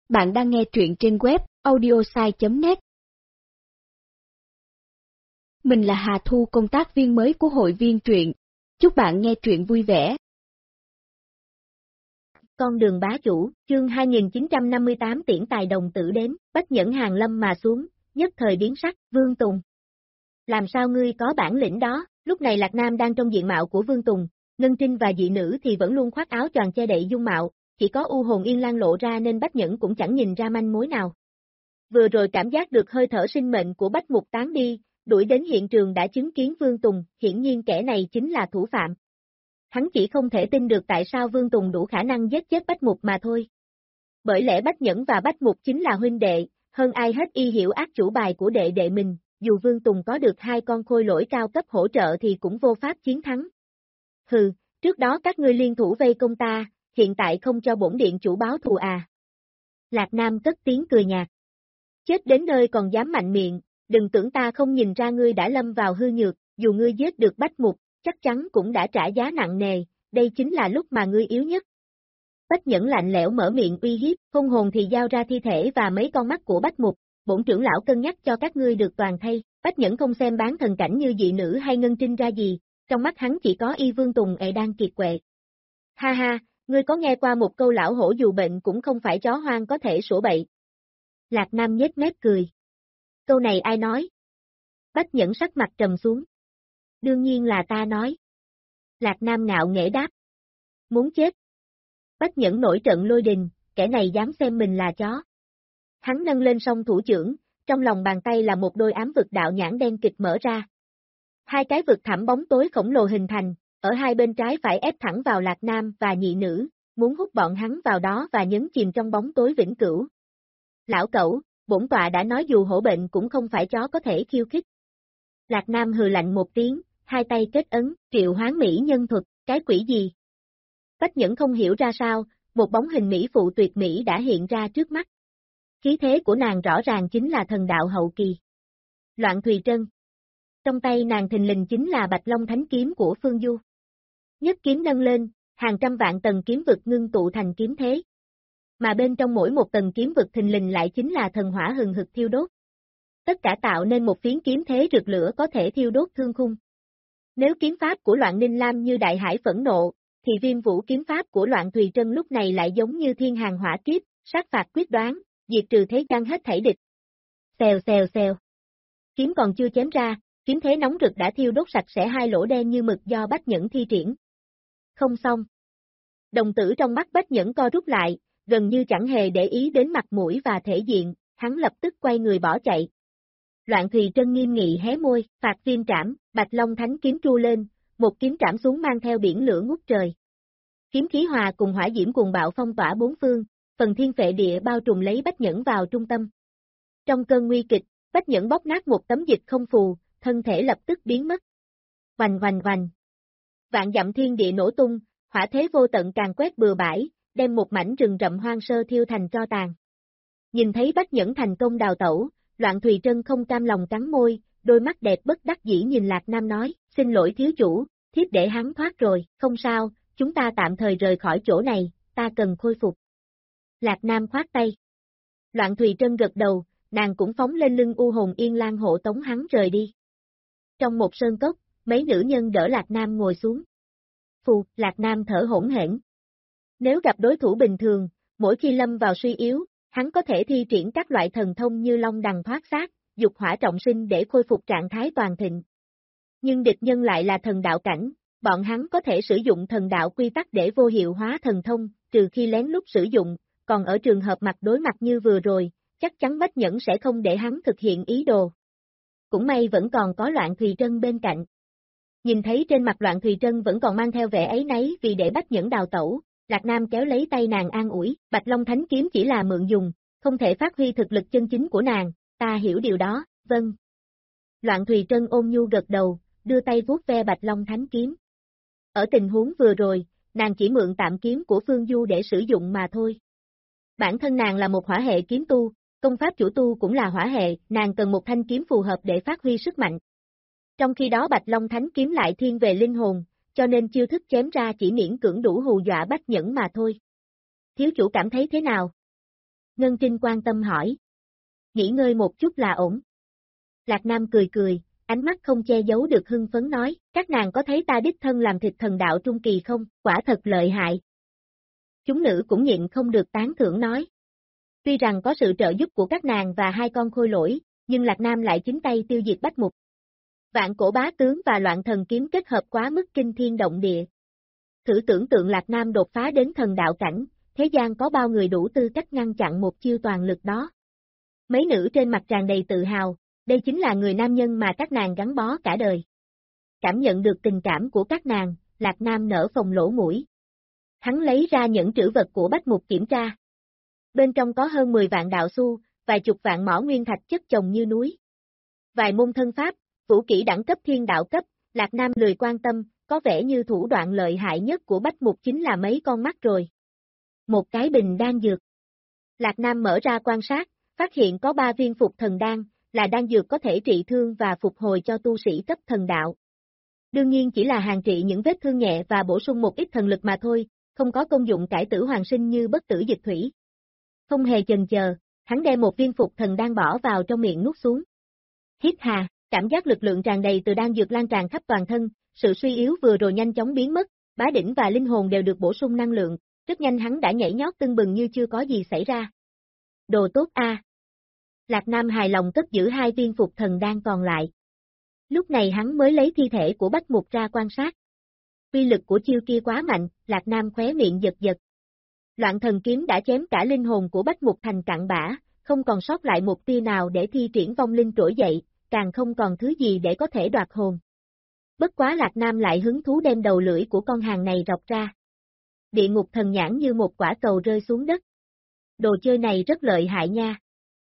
Bạn đang nghe truyện trên web audiosai.net. Mình là Hà Thu, công tác viên mới của hội viên truyện. Chúc bạn nghe truyện vui vẻ. Con đường bá chủ, chương 2958 tiễn tài đồng tử đến, Bách Nhẫn hàng lâm mà xuống, nhất thời biến sắc, Vương Tùng. Làm sao ngươi có bản lĩnh đó? Lúc này Lạc Nam đang trong diện mạo của Vương Tùng, Ngân Trinh và dị nữ thì vẫn luôn khoác áo choàng che đậy dung mạo, chỉ có U Hồn Yên Lan lộ ra nên Bách Nhẫn cũng chẳng nhìn ra manh mối nào. Vừa rồi cảm giác được hơi thở sinh mệnh của Bách Mục tán đi, đuổi đến hiện trường đã chứng kiến Vương Tùng, hiển nhiên kẻ này chính là thủ phạm. Hắn chỉ không thể tin được tại sao Vương Tùng đủ khả năng giết chết Bách Mục mà thôi. Bởi lẽ Bách Nhẫn và Bách Mục chính là huynh đệ, hơn ai hết y hiểu ác chủ bài của đệ đệ mình, dù Vương Tùng có được hai con khôi lỗi cao cấp hỗ trợ thì cũng vô pháp chiến thắng. Hừ, trước đó các ngươi liên thủ vây công ta, hiện tại không cho bổn điện chủ báo thù à? Lạc Nam cất tiếng cười nhạt. Chết đến nơi còn dám mạnh miệng, đừng tưởng ta không nhìn ra ngươi đã lâm vào hư nhược, dù ngươi giết được Bách Mục, chắc chắn cũng đã trả giá nặng nề, đây chính là lúc mà ngươi yếu nhất. Bách Nhẫn lạnh lẽo mở miệng uy hiếp, hung hồn thì giao ra thi thể và mấy con mắt của Bách Mục, bổn trưởng lão cân nhắc cho các ngươi được toàn thây. Bách Nhẫn không xem bán thần cảnh như dị nữ hay Ngân Trinh ra gì, trong mắt hắn chỉ có y Vương Tùng đang kiệt quệ. Ha ha, ngươi có nghe qua một câu lão hổ dù bệnh cũng không phải chó hoang có thể sủa bậy. Lạc Nam nhếch mép cười. Câu này ai nói? Bách Nhẫn sắc mặt trầm xuống. Đương nhiên là ta nói. Lạc Nam ngạo nghễ đáp. Muốn chết. Bách Nhẫn nổi trận lôi đình, kẻ này dám xem mình là chó. Hắn nâng lên song thủ trưởng, trong lòng bàn tay là một đôi ám vực đạo nhãn đen kịch mở ra. Hai cái vực thẳm bóng tối khổng lồ hình thành, ở hai bên trái phải ép thẳng vào Lạc Nam và nhị nữ, muốn hút bọn hắn vào đó và nhấn chìm trong bóng tối vĩnh cửu. Lão cẩu, bổn tọa đã nói dù hổ bệnh cũng không phải chó có thể khiêu khích. Lạc Nam hừ lạnh một tiếng, hai tay kết ấn, triệu hoán mỹ nhân thuật, cái quỷ gì? Bách Nhẫn không hiểu ra sao, một bóng hình mỹ phụ tuyệt mỹ đã hiện ra trước mắt. Khí thế của nàng rõ ràng chính là thần đạo hậu kỳ. Loạn Thùy Trân. Trong tay nàng thình lình chính là Bạch Long Thánh Kiếm của Phương Du. Nhất kiếm nâng lên, hàng trăm vạn tầng kiếm vực ngưng tụ thành kiếm thế. Mà bên trong mỗi một tầng kiếm vực thình lình lại chính là thần hỏa hừng hực thiêu đốt. Tất cả tạo nên một phiến kiếm thế rực lửa có thể thiêu đốt thương khung. Nếu kiếm pháp của Loạn Ninh Lam như đại hải phẫn nộ, thì Viêm Vũ kiếm pháp của Loạn Thùy Trân lúc này lại giống như thiên hàng hỏa kiếp, sát phạt quyết đoán, diệt trừ thế gian hết thảy địch. Xèo xèo xèo. Kiếm còn chưa chém ra, kiếm thế nóng rực đã thiêu đốt sạch sẽ hai lỗ đen như mực do Bách Nhẫn thi triển. Không xong. Đồng tử trong mắt Bách Nhẫn co rút lại, gần như chẳng hề để ý đến mặt mũi và thể diện, hắn lập tức quay người bỏ chạy. Loạn Thùy Trân nghiêm nghị hé môi, phạt viêm trảm, Bạch Long Thánh kiếm tru lên, một kiếm trảm xuống mang theo biển lửa ngút trời. Kiếm khí hòa cùng hỏa diễm cuồng bạo phong tỏa bốn phương, phần thiên phệ địa bao trùm lấy Bách Nhẫn vào trung tâm. Trong cơn nguy kịch, Bách Nhẫn bóp nát một tấm dịch không phù, thân thể lập tức biến mất. Oành oành oành. Vạn dặm thiên địa nổ tung, hỏa thế vô tận càng quét bừa bãi, đem một mảnh rừng rậm hoang sơ thiêu thành tro tàn. Nhìn thấy Bách Nhẫn thành công đào tẩu, Loạn Thùy Trân không cam lòng cắn môi, đôi mắt đẹp bất đắc dĩ nhìn Lạc Nam nói, xin lỗi thiếu chủ, thiếp để hắn thoát rồi, không sao, chúng ta tạm thời rời khỏi chỗ này, ta cần khôi phục. Lạc Nam khoát tay. Loạn Thùy Trân gật đầu, nàng cũng phóng lên lưng U Hồn Yên Lan hộ tống hắn rời đi. Trong một sơn cốc, mấy nữ nhân đỡ Lạc Nam ngồi xuống. Phù, Lạc Nam thở hổn hển. Nếu gặp đối thủ bình thường, mỗi khi lâm vào suy yếu, hắn có thể thi triển các loại thần thông như long đằng thoát xác, dục hỏa trọng sinh để khôi phục trạng thái toàn thịnh. Nhưng địch nhân lại là thần đạo cảnh, bọn hắn có thể sử dụng thần đạo quy tắc để vô hiệu hóa thần thông, trừ khi lén lút sử dụng, còn ở trường hợp mặt đối mặt như vừa rồi, chắc chắn Bách Nhẫn sẽ không để hắn thực hiện ý đồ. Cũng may vẫn còn có Loạn Thùy Trân bên cạnh. Nhìn thấy trên mặt Loạn Thùy Trân vẫn còn mang theo vẻ áy náy vì để Bách Nhẫn đào tẩu, Lạc Nam kéo lấy tay nàng an ủi, Bạch Long Thánh Kiếm chỉ là mượn dùng, không thể phát huy thực lực chân chính của nàng, ta hiểu điều đó, vâng. Loạn Thùy Trân ôn nhu gật đầu, đưa tay vuốt ve Bạch Long Thánh Kiếm. Ở tình huống vừa rồi, nàng chỉ mượn tạm kiếm của Phương Du để sử dụng mà thôi. Bản thân nàng là một hỏa hệ kiếm tu, công pháp chủ tu cũng là hỏa hệ, nàng cần một thanh kiếm phù hợp để phát huy sức mạnh. Trong khi đó Bạch Long Thánh Kiếm lại thiên về linh hồn, cho nên chiêu thức chém ra chỉ miễn cưỡng đủ hù dọa Bách Nhẫn mà thôi. Thiếu chủ cảm thấy thế nào? Ngân Trinh quan tâm hỏi. Nghỉ ngơi một chút là ổn. Lạc Nam cười cười, ánh mắt không che giấu được hưng phấn nói, các nàng có thấy ta đích thân làm thịt thần đạo trung kỳ không, quả thật lợi hại. Chúng nữ cũng nhịn không được tán thưởng nói. Tuy rằng có sự trợ giúp của các nàng và hai con khôi lỗi, nhưng Lạc Nam lại chính tay tiêu diệt Bách Mục. Vạn cổ bá tướng và loạn thần kiếm kết hợp quá mức kinh thiên động địa. Thử tưởng tượng Lạc Nam đột phá đến thần đạo cảnh, thế gian có bao người đủ tư cách ngăn chặn một chiêu toàn lực đó. Mấy nữ trên mặt tràn đầy tự hào, đây chính là người nam nhân mà các nàng gắn bó cả đời. Cảm nhận được tình cảm của các nàng, Lạc Nam nở phồng lỗ mũi. Hắn lấy ra những trữ vật của Bách Mục kiểm tra. Bên trong có hơn 10 vạn đạo xu, vài chục vạn mỏ nguyên thạch chất chồng như núi. Vài môn thân pháp, vũ kỹ đẳng cấp thiên đạo cấp, Lạc Nam lười quan tâm, có vẻ như thủ đoạn lợi hại nhất của Bách Mục chính là mấy con mắt rồi. Một cái bình đan dược. Lạc Nam mở ra quan sát, phát hiện có 3 viên phục thần đan, là đan dược có thể trị thương và phục hồi cho tu sĩ cấp thần đạo. Đương nhiên chỉ là hàng trị những vết thương nhẹ và bổ sung một ít thần lực mà thôi, không có công dụng cải tử hoàn sinh như bất tử dịch thủy. Không hề chần chờ, hắn đem một viên phục thần đan bỏ vào trong miệng nuốt xuống. Hít hà, cảm giác lực lượng tràn đầy từ đan dược lan tràn khắp toàn thân, sự suy yếu vừa rồi nhanh chóng biến mất, bá đỉnh và linh hồn đều được bổ sung năng lượng, rất nhanh hắn đã nhảy nhót tưng bừng như chưa có gì xảy ra. Đồ tốt a. Lạc Nam hài lòng cất giữ 2 viên phục thần đan còn lại. Lúc này hắn mới lấy thi thể của Bách Mục ra quan sát. Uy lực của chiêu kia quá mạnh, Lạc Nam khóe miệng giật giật. Loạn thần kiếm đã chém cả linh hồn của Bách Mục thành cặn bã, không còn sót lại một tia nào để thi triển vong linh trỗi dậy, càng không còn thứ gì để có thể đoạt hồn. Bất quá Lạc Nam lại hứng thú đem đầu lưỡi của con hàng này rọc ra. Địa ngục thần nhãn như một quả cầu rơi xuống đất. Đồ chơi này rất lợi hại nha.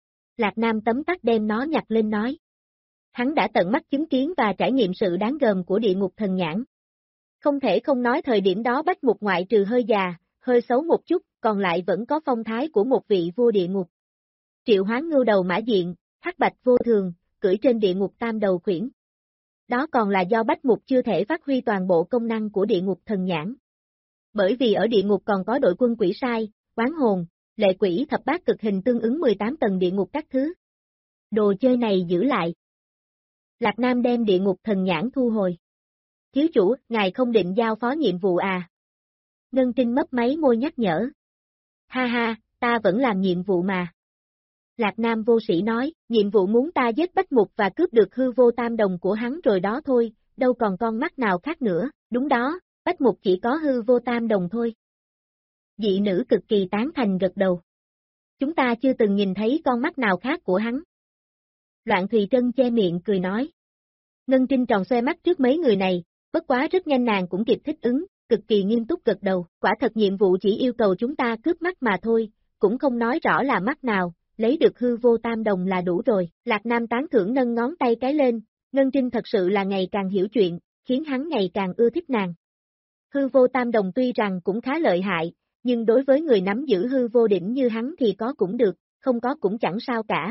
Lạc Nam tấm tắc đem nó nhặt lên nói. Hắn đã tận mắt chứng kiến và trải nghiệm sự đáng gờm của địa ngục thần nhãn. Không thể không nói thời điểm đó Bách Mục ngoại trừ hơi già, hơi xấu một chút, còn lại vẫn có phong thái của một vị vua địa ngục. Triệu Hoán ngưu đầu mã diện, hắc bạch vô thường, cưỡi trên địa ngục tam đầu khuyển. Đó còn là do Bách Mục chưa thể phát huy toàn bộ công năng của địa ngục thần nhãn. Bởi vì ở địa ngục còn có đội quân quỷ sai, oán hồn, lệ quỷ thập bát cực hình tương ứng 18 tầng địa ngục các thứ. Đồ chơi này giữ lại. Lạc Nam đem địa ngục thần nhãn thu hồi. Thiếu chủ, ngài không định giao phó nhiệm vụ à? Ngân Trinh mấp máy môi nhắc nhở. Ha ha, ta vẫn làm nhiệm vụ mà. Lạc Nam vô sĩ nói, nhiệm vụ muốn ta giết Bách Mục và cướp được hư vô tam đồng của hắn rồi đó thôi, đâu còn con mắt nào khác nữa, đúng đó, Bách Mục chỉ có hư vô tam đồng thôi. Dị nữ cực kỳ tán thành gật đầu. Chúng ta chưa từng nhìn thấy con mắt nào khác của hắn. Loạn Thùy Trân che miệng cười nói. Ngân Trinh tròn xoe mắt trước mấy người này, bất quá rất nhanh nàng cũng kịp thích ứng, cực kỳ nghiêm túc gật đầu, quả thật nhiệm vụ chỉ yêu cầu chúng ta cướp mắt mà thôi, cũng không nói rõ là mắt nào, lấy được hư vô tam đồng là đủ rồi. Lạc Nam tán thưởng nâng ngón tay cái lên, Ngân Trinh thật sự là ngày càng hiểu chuyện, khiến hắn ngày càng ưa thích nàng. Hư vô tam đồng tuy rằng cũng khá lợi hại, nhưng đối với người nắm giữ hư vô đỉnh như hắn thì có cũng được, không có cũng chẳng sao cả.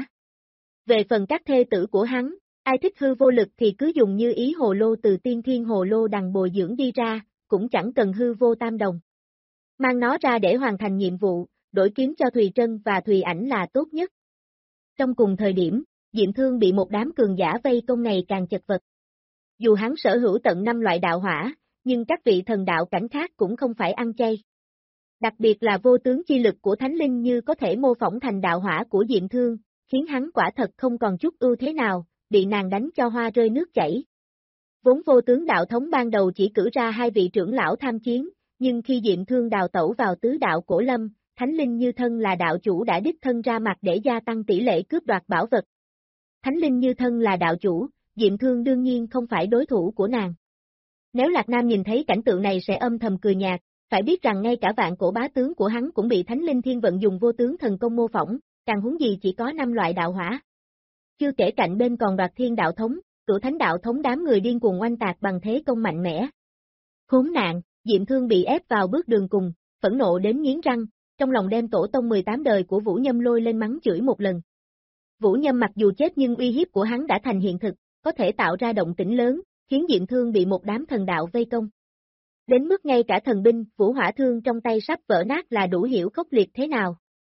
Về phần các thê tử của hắn, ai thích hư vô lực thì cứ dùng như ý hồ lô từ tiên thiên hồ lô đằng bồi dưỡng đi ra, cũng chẳng cần hư vô tam đồng. Mang nó ra để hoàn thành nhiệm vụ, đổi kiếm cho Thùy Trân và Thùy Ảnh là tốt nhất. Trong cùng thời điểm, Diệm Thương bị một đám cường giả vây công ngày càng chật vật. Dù hắn sở hữu tận 5 loại đạo hỏa, nhưng các vị thần đạo cảnh khác cũng không phải ăn chay. Đặc biệt là vô tướng chi lực của Thánh Linh như có thể mô phỏng thành đạo hỏa của Diệm Thương, khiến hắn quả thật không còn chút ưu thế nào, bị nàng đánh cho hoa rơi nước chảy. Vốn vô tướng đạo thống ban đầu chỉ cử ra 2 vị trưởng lão tham chiến, nhưng khi Diệm Thương đào tẩu vào tứ đạo cổ lâm, Thánh Linh Như Thân là đạo chủ đã đích thân ra mặt để gia tăng tỷ lệ cướp đoạt bảo vật. Thánh Linh Như Thân là đạo chủ, Diệm Thương đương nhiên không phải đối thủ của nàng. Nếu Lạc Nam nhìn thấy cảnh tượng này sẽ âm thầm cười nhạt, phải biết rằng ngay cả vạn cổ bá tướng của hắn cũng bị Thánh Linh Thiên vận dùng vô tướng thần công mô phỏng, càng huống gì chỉ có 5 loại đạo hỏa. Chưa kể cạnh bên còn Đoạt Thiên đạo thống, Cửu Thánh đạo thống đám người điên cuồng oanh tạc bằng thế công mạnh mẽ. Khốn nạn, Diệm Thương bị ép vào bước đường cùng, phẫn nộ đến nghiến răng, trong lòng đem tổ tông 18 đời của Vũ Nhâm lôi lên mắng chửi một lần. Vũ Nhâm mặc dù chết nhưng uy hiếp của hắn đã thành hiện thực, có thể tạo ra động tĩnh lớn, khiến Diệm Thương bị một đám thần đạo vây công. Đến mức ngay cả thần binh, Vũ Hỏa Thương trong tay sắp vỡ nát là đủ hiểu khốc liệt thế nào.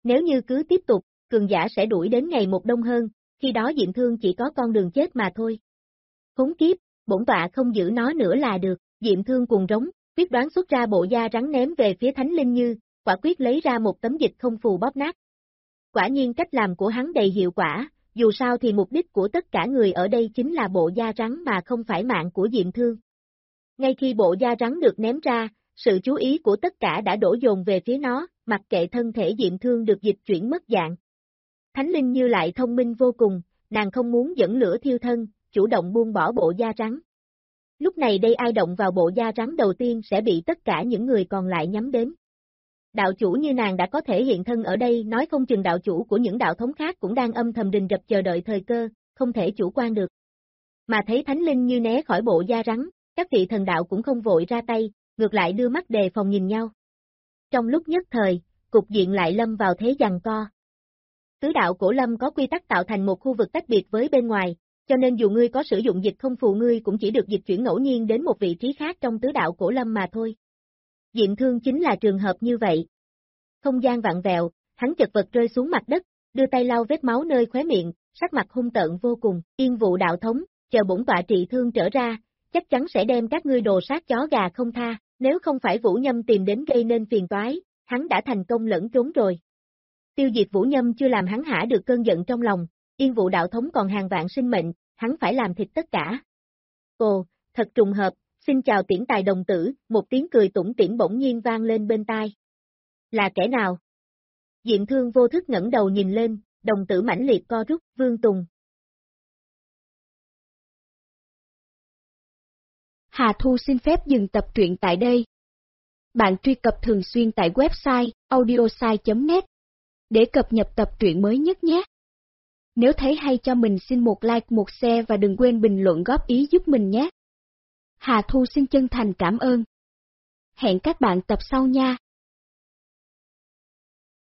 Nếu như cứ tiếp tục, cường giả sẽ đuổi đến ngày một đông hơn, khi đó Diệm Thương chỉ có con đường chết mà thôi. Khốn kiếp, bổn tọa không giữ nó nữa là được, Diệm Thương cuồng rống, quyết đoán xuất ra bộ da rắn ném về phía Thánh Linh Như, quả quyết lấy ra một tấm dịch không phù bóp nát. Quả nhiên cách làm của hắn đầy hiệu quả, dù sao thì mục đích của tất cả người ở đây chính là bộ da rắn mà không phải mạng của Diệm Thương. Ngay khi bộ da rắn được ném ra, sự chú ý của tất cả đã đổ dồn về phía nó, mặc kệ thân thể Diệm Thương được dịch chuyển mất dạng. Thánh Linh Như lại thông minh vô cùng, nàng không muốn dẫn lửa thiêu thân, chủ động buông bỏ bộ da rắn. Lúc này đây ai động vào bộ da rắn đầu tiên sẽ bị tất cả những người còn lại nhắm đến. Đạo chủ như nàng đã có thể hiện thân ở đây, nói không chừng đạo chủ của những đạo thống khác cũng đang âm thầm rình rập chờ đợi thời cơ, không thể chủ quan được. Mà thấy Thánh Linh Như né khỏi bộ da rắn, các vị thần đạo cũng không vội ra tay, ngược lại đưa mắt đề phòng nhìn nhau. Trong lúc nhất thời, cục diện lại lâm vào thế giằng co. Tứ đạo cổ lâm có quy tắc tạo thành một khu vực tách biệt với bên ngoài, cho nên dù ngươi có sử dụng dịch không phù ngươi cũng chỉ được dịch chuyển ngẫu nhiên đến một vị trí khác trong tứ đạo cổ lâm mà thôi. Diệm Thương chính là trường hợp như vậy. Không gian vặn vẹo, hắn chật vật rơi xuống mặt đất, đưa tay lau vết máu nơi khóe miệng, sắc mặt hung tợn vô cùng. Yên Vụ đạo thống, chờ bổn tọa trị thương trở ra, chắc chắn sẽ đem các ngươi đồ sát chó gà không tha, nếu không phải Vũ Nhâm tìm đến gây nên phiền toái, hắn đã thành công lẫn trốn rồi. Tiêu diệt Vũ Nhâm chưa làm hắn hả được cơn giận trong lòng, Yên Vụ đạo thống còn hàng vạn sinh mệnh, hắn phải làm thịt tất cả. Ồ, thật trùng hợp, xin chào Tiễn Tài đồng tử, một tiếng cười tủm tỉm bỗng nhiên vang lên bên tai. Là kẻ nào? Diệm Thương vô thức ngẩng đầu nhìn lên, đồng tử mãnh liệt co rút, Vương Tùng. Hà Thu xin phép dừng tập truyện tại đây. Bạn truy cập thường xuyên tại website audiosai.net để cập nhật tập truyện mới nhất nhé. Nếu thấy hay cho mình xin một like, một share và đừng quên bình luận góp ý giúp mình nhé. Hà Thu xin chân thành cảm ơn. Hẹn các bạn tập sau nha.